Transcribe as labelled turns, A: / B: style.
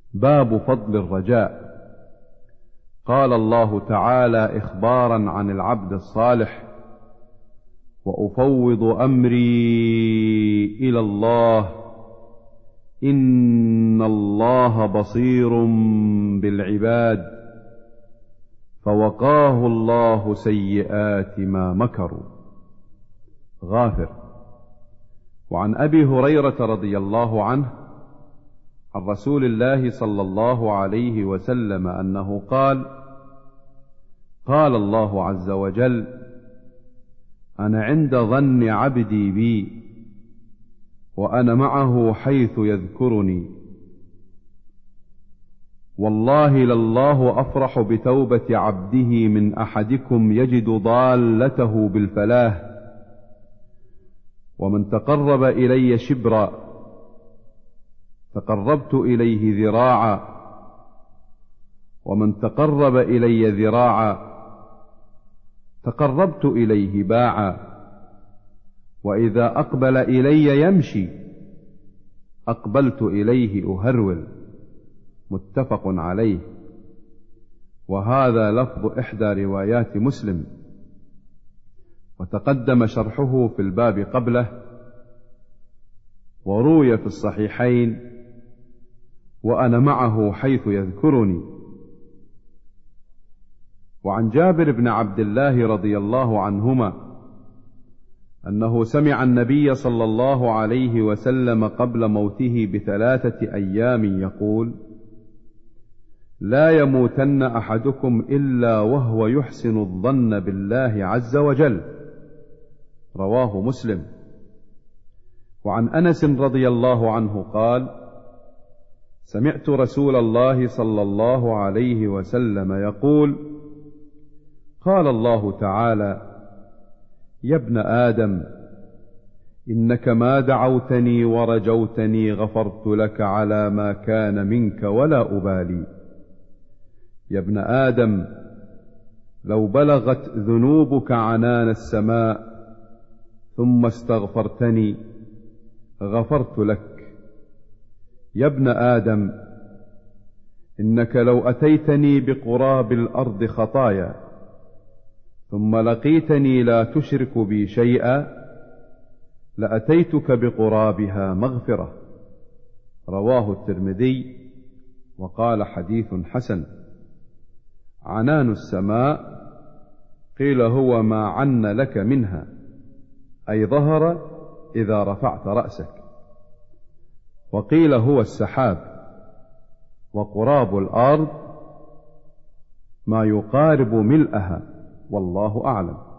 A: باب فضل الرجاء. قال الله تعالى إخبارا عن العبد الصالح: وأفوض أمري إلى الله إن الله بصير بالعباد، فوقاه الله سيئات ما مكروا. غافر. وعن أبي هريرة رضي الله عنه عن رسول الله صلى الله عليه وسلم أنه قال: قال الله عز وجل: أنا عند ظن عبدي بي وأنا معه حيث يذكرني. والله لله أفرح بتوبة عبده من أحدكم يجد ضالته بالفلاح. ومن تقرب إلي شبرا تقربت إليه ذراعا، ومن تقرب إلي ذراعا تقربت إليه باعا. وإذا أقبل إلي يمشي أقبلت إليه أهرول. متفق عليه. وهذا لفظ إحدى روايات مسلم، وتقدم شرحه في الباب قبله، وروي في الصحيحين: وأنا معه حيث يذكرني. وعن جابر بن عبد الله رضي الله عنهما أنه سمع النبي صلى الله عليه وسلم قبل موته ب3 أيام يقول: لا يموتن أحدكم إلا وهو يحسن الظن بالله عز وجل. رواه مسلم. وعن أنس رضي الله عنه قال: سمعت رسول الله صلى الله عليه وسلم يقول: قال الله تعالى: يا ابن آدم إنك ما دعوتني ورجوتني غفرت لك على ما كان منك ولا أبالي. يا ابن آدم لو بلغت ذنوبك عنان السماء ثم استغفرتني غفرت لك. يا ابن آدم إنك لو أتيتني بقراب الأرض خطايا ثم لقيتني لا تشرك بي شيئا لأتيتك بقرابها مغفرة. رواه الترمذي وقال: حديث حسن. عنان السماء قيل هو ما عن لك منها، أي ظهر إذا رفعت رأسك، وقيل هو السحاب. وقراب الأرض ما يقارب ملئها، والله أعلم.